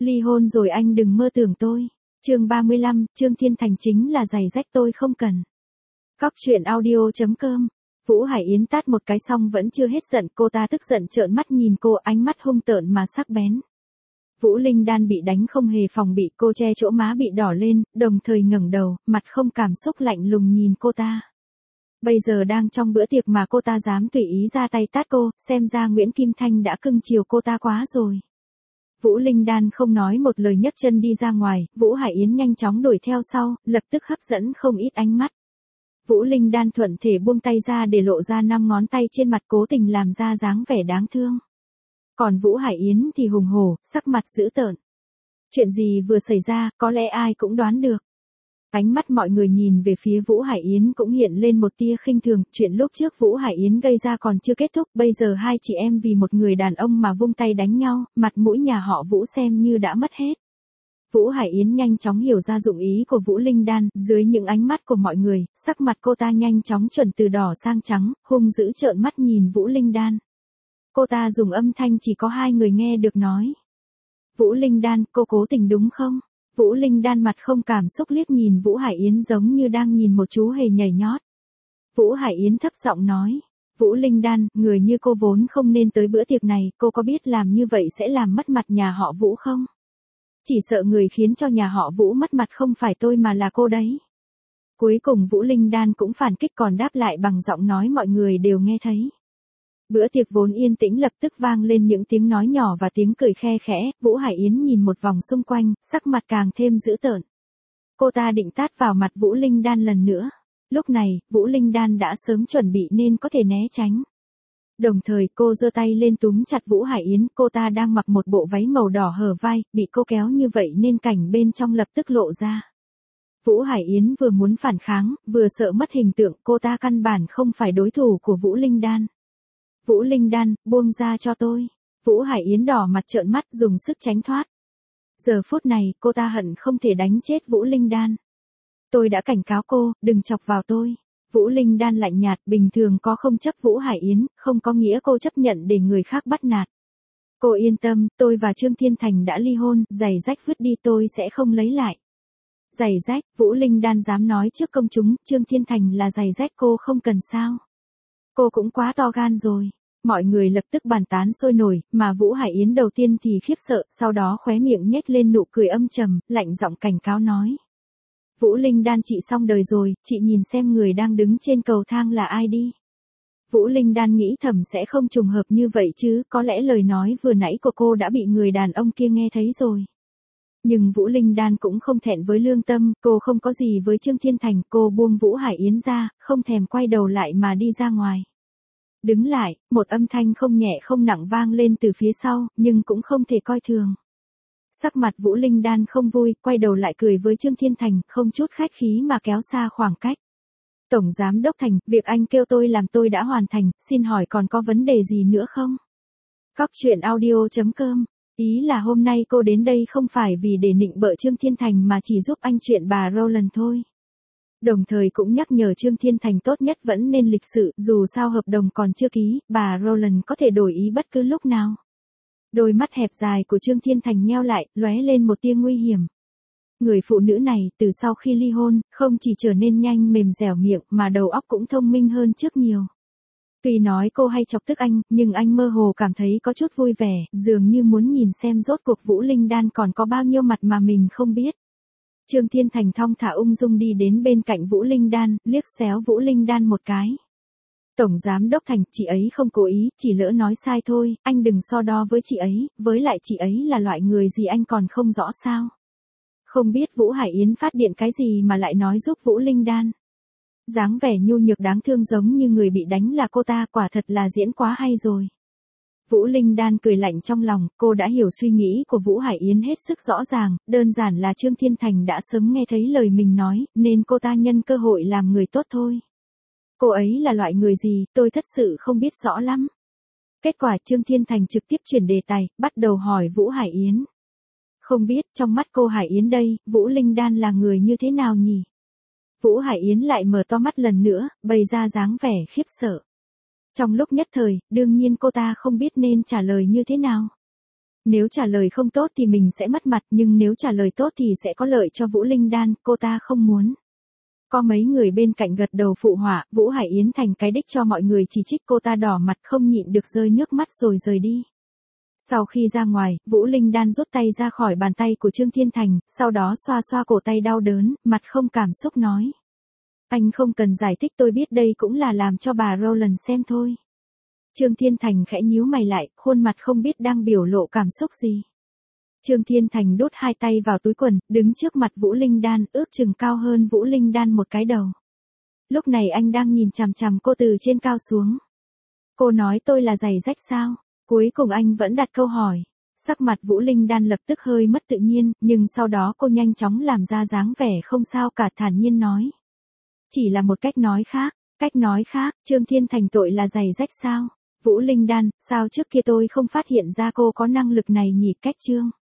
Ly hôn rồi anh đừng mơ tưởng tôi. Chương 35, Trương Thiên Thành chính là giày rách tôi không cần. Cóc truyện audio.com. Vũ Hải Yến tát một cái xong vẫn chưa hết giận, cô ta tức giận trợn mắt nhìn cô, ánh mắt hung tợn mà sắc bén. Vũ Linh Đan bị đánh không hề phòng bị, cô che chỗ má bị đỏ lên, đồng thời ngẩng đầu, mặt không cảm xúc lạnh lùng nhìn cô ta. Bây giờ đang trong bữa tiệc mà cô ta dám tùy ý ra tay tát cô, xem ra Nguyễn Kim Thanh đã cưng chiều cô ta quá rồi. Vũ Linh Đan không nói một lời nhấc chân đi ra ngoài, Vũ Hải Yến nhanh chóng đuổi theo sau, lập tức hấp dẫn không ít ánh mắt. Vũ Linh Đan thuận thể buông tay ra để lộ ra 5 ngón tay trên mặt, cố tình làm ra dáng vẻ đáng thương. Còn Vũ Hải Yến thì hùng hổ, sắc mặt dữ tợn. Chuyện gì vừa xảy ra, có lẽ ai cũng đoán được. Ánh mắt mọi người nhìn về phía Vũ Hải Yến cũng hiện lên một tia khinh thường, chuyện lúc trước Vũ Hải Yến gây ra còn chưa kết thúc, bây giờ hai chị em vì một người đàn ông mà vung tay đánh nhau, mặt mũi nhà họ Vũ xem như đã mất hết. Vũ Hải Yến nhanh chóng hiểu ra dụng ý của Vũ Linh Đan, dưới những ánh mắt của mọi người, sắc mặt cô ta nhanh chóng chuyển từ đỏ sang trắng, hung dữ trợn mắt nhìn Vũ Linh Đan. Cô ta dùng âm thanh chỉ có 2 người nghe được nói. Vũ Linh Đan, cô cố tình đúng không? Vũ Linh Đan mặt không cảm xúc liếc nhìn Vũ Hải Yến giống như đang nhìn một chú hề nhảy nhót. Vũ Hải Yến thấp giọng nói. Vũ Linh Đan, người như cô vốn không nên tới bữa tiệc này, cô có biết làm như vậy sẽ làm mất mặt nhà họ Vũ không? Chỉ sợ người khiến cho nhà họ Vũ mất mặt không phải tôi mà là cô đấy. Cuối cùng Vũ Linh Đan cũng phản kích còn đáp lại bằng giọng nói mọi người đều nghe thấy. Bữa tiệc vốn yên tĩnh lập tức vang lên những tiếng nói nhỏ và tiếng cười khe khẽ, Vũ Hải Yến nhìn một vòng xung quanh, sắc mặt càng thêm dữ tợn. Cô ta định tát vào mặt Vũ Linh Đan lần nữa. Lúc này, Vũ Linh Đan đã sớm chuẩn bị nên có thể né tránh. Đồng thời cô giơ tay lên túm chặt Vũ Hải Yến, cô ta đang mặc một bộ váy màu đỏ hở vai, bị cô kéo như vậy nên cảnh bên trong lập tức lộ ra. Vũ Hải Yến vừa muốn phản kháng, vừa sợ mất hình tượng, cô ta căn bản không phải đối thủ của Vũ Linh Đan. Vũ Linh Đan, buông ra cho tôi. Vũ Hải Yến đỏ mặt trợn mắt dùng sức tránh thoát. Giờ phút này, cô ta hận không thể đánh chết Vũ Linh Đan. Tôi đã cảnh cáo cô, đừng chọc vào tôi. Vũ Linh Đan lạnh nhạt, bình thường có không chấp Vũ Hải Yến, không có nghĩa cô chấp nhận để người khác bắt nạt. Cô yên tâm, tôi và Trương Thiên Thành đã ly hôn, giày rách vứt đi tôi sẽ không lấy lại. Giày rách, Vũ Linh Đan dám nói trước công chúng, Trương Thiên Thành là giày rách cô không cần sao. Cô cũng quá to gan rồi. Mọi người lập tức bàn tán sôi nổi, mà Vũ Hải Yến đầu tiên thì khiếp sợ, sau đó khóe miệng nhếch lên nụ cười âm trầm, lạnh giọng cảnh cáo nói. Vũ Linh Đan, chị xong đời rồi, chị nhìn xem người đang đứng trên cầu thang là ai đi. Vũ Linh Đan nghĩ thầm sẽ không trùng hợp như vậy chứ, có lẽ lời nói vừa nãy của cô đã bị người đàn ông kia nghe thấy rồi. Nhưng Vũ Linh Đan cũng không thẹn với lương tâm, cô không có gì với Trương Thiên Thành, cô buông Vũ Hải Yến ra, không thèm quay đầu lại mà đi ra ngoài. Đứng lại, một âm thanh không nhẹ không nặng vang lên từ phía sau, nhưng cũng không thể coi thường. Sắc mặt Vũ Linh Đan không vui, quay đầu lại cười với Trương Thiên Thành, không chút khách khí mà kéo xa khoảng cách. Tổng Giám Đốc Thành, việc anh kêu tôi làm tôi đã hoàn thành, xin hỏi còn có vấn đề gì nữa không? Cóc truyện audio.com. Ý là hôm nay cô đến đây không phải vì để nịnh bợ Trương Thiên Thành mà chỉ giúp anh chuyện bà Roland thôi. Đồng thời cũng nhắc nhở Trương Thiên Thành tốt nhất vẫn nên lịch sự, dù sao hợp đồng còn chưa ký, bà Roland có thể đổi ý bất cứ lúc nào. Đôi mắt hẹp dài của Trương Thiên Thành nheo lại, lóe lên một tia nguy hiểm. Người phụ nữ này, từ sau khi ly hôn, không chỉ trở nên nhanh mềm dẻo miệng mà đầu óc cũng thông minh hơn trước nhiều. Tuy nói cô hay chọc tức anh, nhưng anh mơ hồ cảm thấy có chút vui vẻ, dường như muốn nhìn xem rốt cuộc Vũ Linh Đan còn có bao nhiêu mặt mà mình không biết. Trương Thiên Thành thong thả ung dung đi đến bên cạnh Vũ Linh Đan, liếc xéo Vũ Linh Đan một cái. Tổng Giám Đốc Thành, chị ấy không cố ý, chỉ lỡ nói sai thôi, anh đừng so đo với chị ấy, với lại chị ấy là loại người gì anh còn không rõ sao. Không biết Vũ Hải Yến phát điện cái gì mà lại nói giúp Vũ Linh Đan. Dáng vẻ nhu nhược đáng thương giống như người bị đánh là cô ta, quả thật là diễn quá hay rồi. Vũ Linh Đan cười lạnh trong lòng, cô đã hiểu suy nghĩ của Vũ Hải Yến hết sức rõ ràng, đơn giản là Trương Thiên Thành đã sớm nghe thấy lời mình nói, nên cô ta nhân cơ hội làm người tốt thôi. Cô ấy là loại người gì, tôi thật sự không biết rõ lắm. Kết quả Trương Thiên Thành trực tiếp chuyển đề tài, bắt đầu hỏi Vũ Hải Yến. Không biết trong mắt cô Hải Yến đây, Vũ Linh Đan là người như thế nào nhỉ? Vũ Hải Yến lại mở to mắt lần nữa, bày ra dáng vẻ khiếp sợ. Trong lúc nhất thời, đương nhiên cô ta không biết nên trả lời như thế nào. Nếu trả lời không tốt thì mình sẽ mất mặt, nhưng nếu trả lời tốt thì sẽ có lợi cho Vũ Linh Đan, cô ta không muốn. Có mấy người bên cạnh gật đầu phụ họa, Vũ Hải Yến thành cái đích cho mọi người chỉ trích, cô ta đỏ mặt không nhịn được rơi nước mắt rồi rời đi. Sau khi ra ngoài, Vũ Linh Đan rút tay ra khỏi bàn tay của Trương Thiên Thành, sau đó xoa xoa cổ tay đau đớn, mặt không cảm xúc nói. Anh không cần giải thích, tôi biết đây cũng là làm cho bà Rowland xem thôi. Trương Thiên Thành khẽ nhíu mày lại, khuôn mặt không biết đang biểu lộ cảm xúc gì. Trương Thiên Thành đút hai tay vào túi quần, đứng trước mặt Vũ Linh Đan, ước chừng cao hơn Vũ Linh Đan một cái đầu. Lúc này anh đang nhìn chằm chằm cô từ trên cao xuống. Cô nói tôi là giày rách sao? Cuối cùng anh vẫn đặt câu hỏi. Sắc mặt Vũ Linh Đan lập tức hơi mất tự nhiên, nhưng sau đó cô nhanh chóng làm ra dáng vẻ không sao cả, thản nhiên nói. Chỉ là một cách nói khác. Cách nói khác, Trương Thiên Thành tội là giày rách sao? Vũ Linh Đan, sao trước kia tôi không phát hiện ra cô có năng lực này nhỉ? Cách Trương